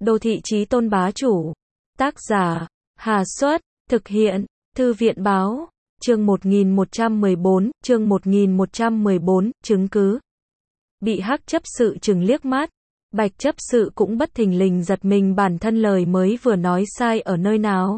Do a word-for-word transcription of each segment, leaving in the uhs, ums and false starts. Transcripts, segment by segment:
Đô thị chí tôn bá chủ. Tác giả, Hà Xuất, thực hiện, Thư viện báo, chương một nghìn một trăm mười bốn, chương một nghìn một trăm mười bốn, chứng cứ. Bị Hắc chấp sự trừng liếc mắt, Bạch chấp sự cũng bất thình lình giật mình bản thân lời mới vừa nói sai ở nơi nào.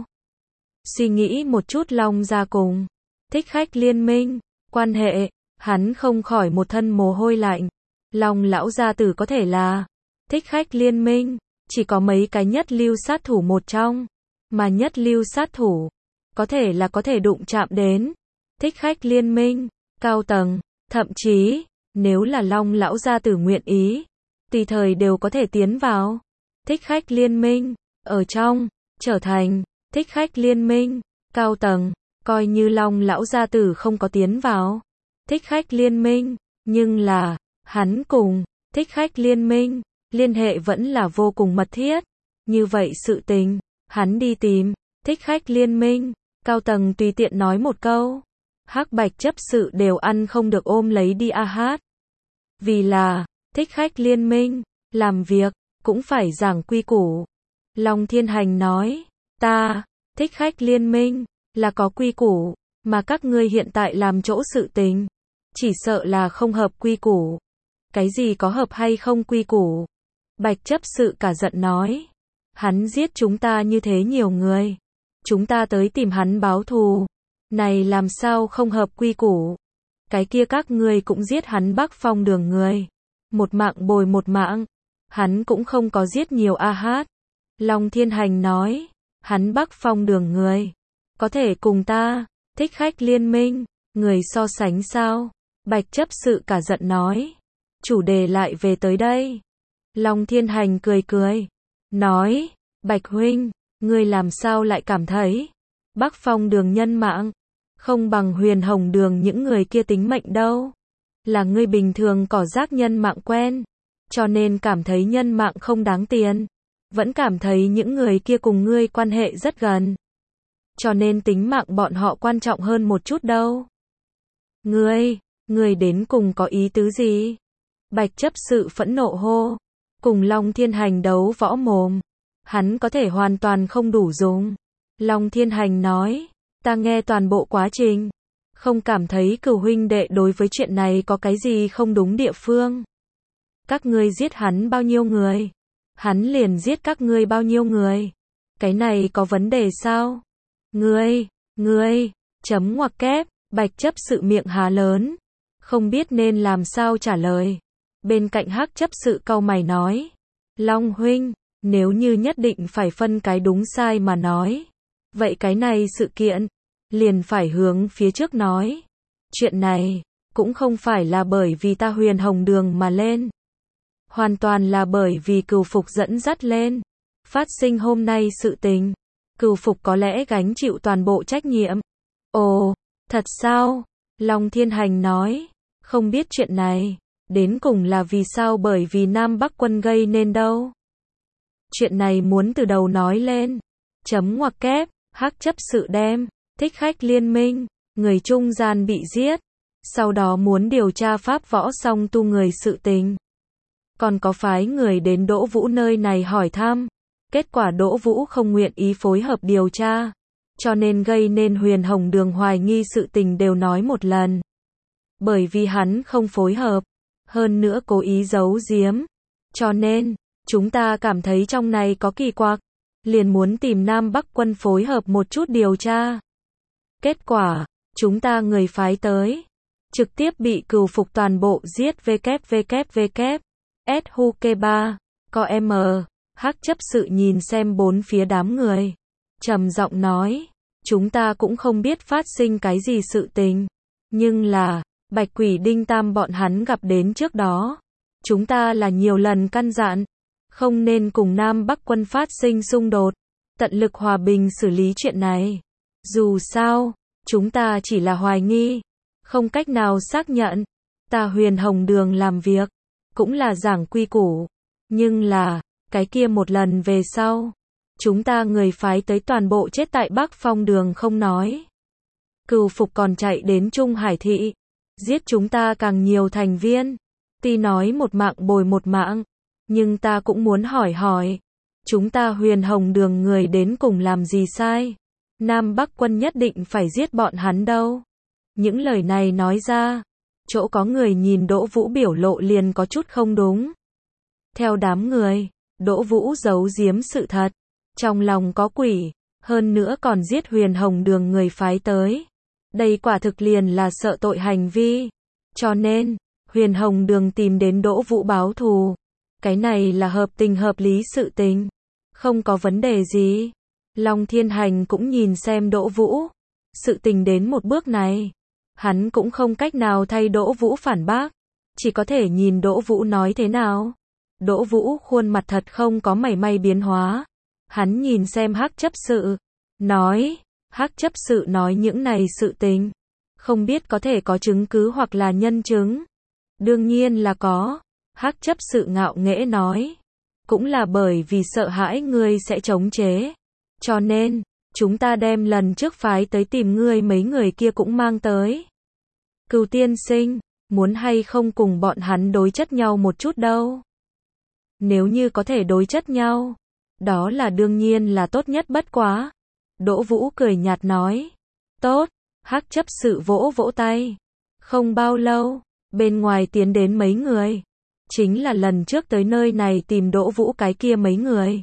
Suy nghĩ một chút Long gia cùng Thích Khách liên minh, quan hệ, hắn không khỏi một thân mồ hôi lạnh. Long lão gia tử có thể là Thích Khách liên minh, chỉ có mấy cái nhất lưu sát thủ một trong, mà nhất lưu sát thủ, có thể là có thể đụng chạm đến Thích Khách liên minh, cao tầng, thậm chí, nếu là Long lão gia tử nguyện ý, tùy thời đều có thể tiến vào Thích Khách liên minh, ở trong, trở thành Thích Khách liên minh, cao tầng, coi như Long lão gia tử không có tiến vào Thích Khách liên minh, nhưng là, hắn cùng Thích Khách liên minh, liên hệ vẫn là vô cùng mật thiết. Như vậy sự tình, hắn đi tìm Thích Khách liên minh, cao tầng tùy tiện nói một câu, Hắc Bạch chấp sự đều ăn không được ôm lấy đi a hát. Vì là Thích Khách liên minh, làm việc cũng phải giảng quy củ. Long Thiên Hành nói, ta, Thích Khách liên minh, là có quy củ, mà các ngươi hiện tại làm chỗ sự tình, chỉ sợ là không hợp quy củ. Cái gì có hợp hay không quy củ? Bạch chấp sự cả giận nói, hắn giết chúng ta như thế nhiều người, chúng ta tới tìm hắn báo thù, này làm sao không hợp quy củ? Cái kia các ngươi cũng giết hắn Bắc Phong đường người, một mạng bồi một mạng, hắn cũng không có giết nhiều a hát. Long Thiên Hành nói, hắn Bắc Phong đường người, có thể cùng ta, Thích Khách liên minh, người so sánh sao? Bạch chấp sự cả giận nói, chủ đề lại về tới đây. Long Thiên Hành cười cười, nói, Bạch huynh, ngươi làm sao lại cảm thấy, Bắc Phong đường nhân mạng, không bằng Huyền Hồng đường những người kia tính mệnh đâu. Là ngươi bình thường cỏ rác nhân mạng quen, cho nên cảm thấy nhân mạng không đáng tiền, vẫn cảm thấy những người kia cùng ngươi quan hệ rất gần, cho nên tính mạng bọn họ quan trọng hơn một chút đâu. Ngươi, ngươi đến cùng có ý tứ gì? Bạch chấp sự phẫn nộ hô, cùng Long Thiên Hành đấu võ mồm, hắn có thể hoàn toàn không đủ dùng. Long Thiên Hành nói, ta nghe toàn bộ quá trình, không cảm thấy cửu huynh đệ đối với chuyện này có cái gì không đúng địa phương. Các ngươi giết hắn bao nhiêu người, hắn liền giết các ngươi bao nhiêu người. Cái này có vấn đề sao? Ngươi, ngươi, chấm ngoặc kép, Bạch chấp sự miệng há lớn, không biết nên làm sao trả lời. Bên cạnh Hắc chấp sự cau mày nói, Long huynh, nếu như nhất định phải phân cái đúng sai mà nói, vậy cái này sự kiện, liền phải hướng phía trước nói. Chuyện này, cũng không phải là bởi vì ta Huyền Hồng đường mà lên, hoàn toàn là bởi vì Cửu Phục dẫn dắt lên. Phát sinh hôm nay sự tình, Cửu Phục có lẽ gánh chịu toàn bộ trách nhiệm. Ồ, thật sao? Long Thiên Hành nói, không biết chuyện này, đến cùng là vì sao, bởi vì Nam Bắc quân gây nên đâu. Chuyện này muốn từ đầu nói lên. Chấm ngoặc kép, Hắc chấp sự đem Thích Khách liên minh, người trung gian bị giết, sau đó muốn điều tra pháp võ song tu người sự tình. Còn có phái người đến Đỗ Vũ nơi này hỏi thăm, kết quả Đỗ Vũ không nguyện ý phối hợp điều tra, cho nên gây nên Huyền Hồng đường hoài nghi sự tình đều nói một lần. Bởi vì hắn không phối hợp, hơn nữa cố ý giấu giếm, cho nên, chúng ta cảm thấy trong này có kỳ quặc, liền muốn tìm Nam Bắc quân phối hợp một chút điều tra. Kết quả, chúng ta người phái tới, trực tiếp bị Cửu Phục toàn bộ giết. Vkvkvk, S H U K ba, có M, Hắc chấp sự nhìn xem bốn phía đám người, trầm giọng nói, chúng ta cũng không biết phát sinh cái gì sự tình, nhưng là, Bạch Quỷ Đinh Tam bọn hắn gặp đến trước đó, chúng ta là nhiều lần căn dặn, không nên cùng Nam Bắc quân phát sinh xung đột, tận lực hòa bình xử lý chuyện này. Dù sao, chúng ta chỉ là hoài nghi, không cách nào xác nhận. Ta Huyền Hồng đường làm việc, cũng là giảng quy củ, nhưng là, cái kia một lần về sau, chúng ta người phái tới toàn bộ chết tại Bắc Phong đường không nói. Cửu Phục còn chạy đến Trung Hải thị, giết chúng ta càng nhiều thành viên. Tuy nói một mạng bồi một mạng, nhưng ta cũng muốn hỏi hỏi, Chúng ta Huyền Hồng Đường người đến cùng làm gì sai? Nam Bắc quân nhất định phải giết bọn hắn đâu. Những lời này nói ra, chỗ có người nhìn Đỗ Vũ biểu lộ liền có chút không đúng. Theo đám người, Đỗ Vũ giấu giếm sự thật, trong lòng có quỷ, hơn nữa còn giết Huyền Hồng Đường người phái tới. Đây quả thực liền là sợ tội hành vi. Cho nên, Huyền Hồng Đường tìm đến Đỗ Vũ báo thù. Cái này là hợp tình hợp lý sự tình. Không có vấn đề gì. Long Thiên Hành cũng nhìn xem Đỗ Vũ. Sự tình đến một bước này, hắn cũng không cách nào thay Đỗ Vũ phản bác. Chỉ có thể nhìn Đỗ Vũ nói thế nào. Đỗ Vũ khuôn mặt thật không có mảy may biến hóa. Hắn nhìn xem Hắc chấp sự. Nói, Hắc chấp sự nói những này sự tình. Không biết có thể có chứng cứ hoặc là nhân chứng. Đương nhiên là có. Hắc chấp sự ngạo nghễ nói. Cũng là bởi vì sợ hãi ngươi sẽ chống chế. Cho nên, chúng ta đem lần trước phái tới tìm ngươi mấy người kia cũng mang tới. Cửu tiên sinh, muốn hay không cùng bọn hắn đối chất nhau một chút đâu. Nếu như có thể đối chất nhau, đó là đương nhiên là tốt nhất bất quá. Đỗ Vũ cười nhạt nói. Tốt, Hắc chấp sự vỗ vỗ tay. Không bao lâu, bên ngoài tiến đến mấy người. Chính là lần trước tới nơi này tìm Đỗ Vũ cái kia mấy người.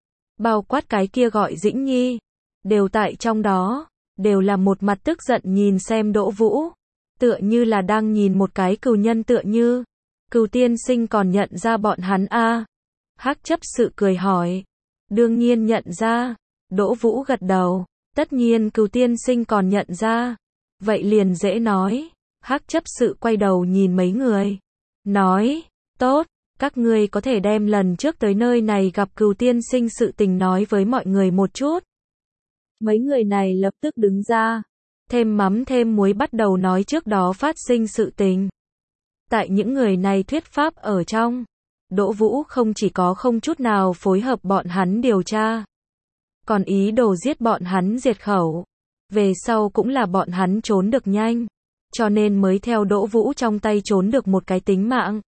Bao quát cái kia gọi Dĩnh Nhi. Đều tại trong đó. Đều là một mặt tức giận nhìn xem Đỗ Vũ. Tựa như là đang nhìn một cái cừu nhân tựa như. Cửu tiên sinh còn nhận ra bọn hắn a? À? Hắc chấp sự cười hỏi. Đương nhiên nhận ra. Đỗ Vũ gật đầu. Tất nhiên Cửu tiên sinh còn nhận ra. Vậy liền dễ nói. Hắc chấp sự quay đầu nhìn mấy người. Nói. Tốt, các ngươi có thể đem lần trước tới nơi này gặp Cửu tiên sinh sự tình nói với mọi người một chút. Mấy người này lập tức đứng ra. Thêm mắm thêm muối bắt đầu nói trước đó phát sinh sự tình. Tại những người này thuyết pháp ở trong. Đỗ Vũ không chỉ có không chút nào phối hợp bọn hắn điều tra. Còn ý đồ giết bọn hắn diệt khẩu. Về sau cũng là bọn hắn trốn được nhanh. Cho nên mới theo Đỗ Vũ trong tay trốn được một cái tính mạng.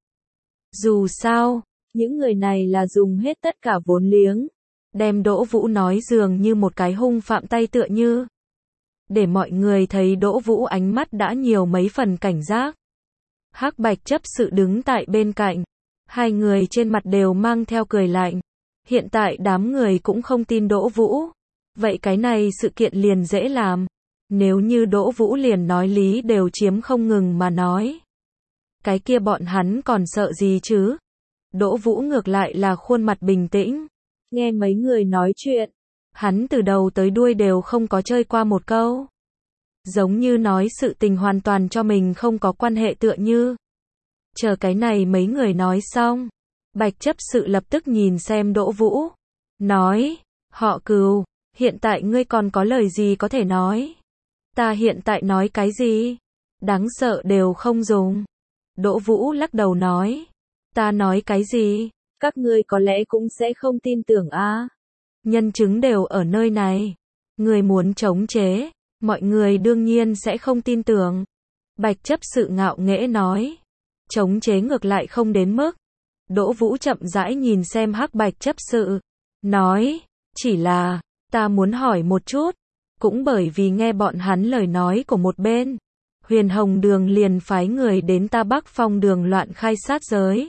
Dù sao, những người này là dùng hết tất cả vốn liếng. Đem Đỗ Vũ nói dường như một cái hung phạm tay tựa như. Để mọi người thấy Đỗ Vũ ánh mắt đã nhiều mấy phần cảnh giác. Hắc Bạch chấp sự đứng tại bên cạnh. Hai người trên mặt đều mang theo cười lạnh. Hiện tại đám người cũng không tin Đỗ Vũ. Vậy cái này sự kiện liền dễ làm. Nếu như Đỗ Vũ liền nói lý đều chiếm không ngừng mà nói. Cái kia bọn hắn còn sợ gì chứ? Đỗ Vũ ngược lại là khuôn mặt bình tĩnh. Nghe mấy người nói chuyện. Hắn từ đầu tới đuôi đều không có chơi qua một câu. Giống như nói sự tình hoàn toàn cho mình không có quan hệ tựa như. Chờ cái này mấy người nói xong. Bạch chấp sự lập tức nhìn xem Đỗ Vũ. Nói, họ Cừu, hiện tại ngươi còn có lời gì có thể nói? Ta hiện tại nói cái gì? Đáng sợ đều không dùng. Đỗ Vũ lắc đầu nói. Ta nói cái gì? Các ngươi có lẽ cũng sẽ không tin tưởng a. À? Nhân chứng đều ở nơi này. Người muốn chống chế, mọi người đương nhiên sẽ không tin tưởng. Bạch chấp sự ngạo nghễ nói. Chống chế ngược lại không đến mức. Đỗ Vũ chậm rãi nhìn xem Hắc Bạch chấp sự. Nói, chỉ là, ta muốn hỏi một chút. Cũng bởi vì nghe bọn hắn lời nói của một bên. Huyền Hồng Đường liền phái người đến ta Bắc Phong Đường loạn khai sát giới.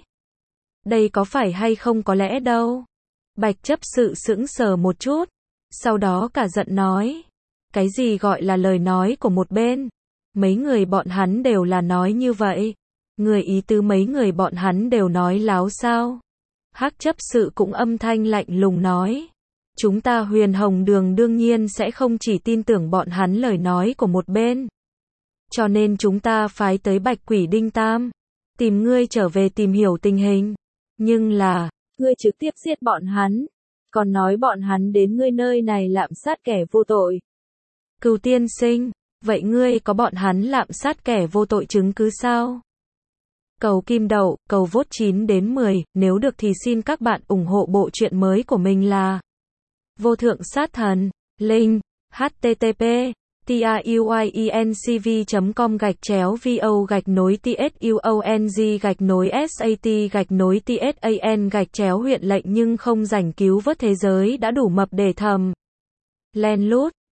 Đây có phải hay không có lẽ đâu. Bạch chấp sự sững sờ một chút. Sau đó cả giận nói. Cái gì gọi là lời nói của một bên? Mấy người bọn hắn đều là nói như vậy. Người ý tứ mấy người bọn hắn đều nói láo sao? Hắc chấp sự cũng âm thanh lạnh lùng nói. Chúng ta Huyền Hồng Đường đương nhiên sẽ không chỉ tin tưởng bọn hắn lời nói của một bên. Cho nên chúng ta phái tới Bạch Quỷ Đinh Tam. Tìm ngươi trở về tìm hiểu tình hình. Nhưng là, ngươi trực tiếp giết bọn hắn. Còn nói bọn hắn đến ngươi nơi này lạm sát kẻ vô tội. Cửu tiên sinh, vậy ngươi có bọn hắn lạm sát kẻ vô tội chứng cứ sao? Cầu kim đậu, cầu vote chín đến mười, nếu được thì xin các bạn ủng hộ bộ truyện mới của mình là Vô Thượng Sát Thần, link, http tiuyuyencv chấm com gạch chéo vo gạch nối tsuong gạch nối sat gạch nối tsan gạch chéo huyện lệnh nhưng không rảnh cứu vớt thế giới đã đủ mập để thầm len lút.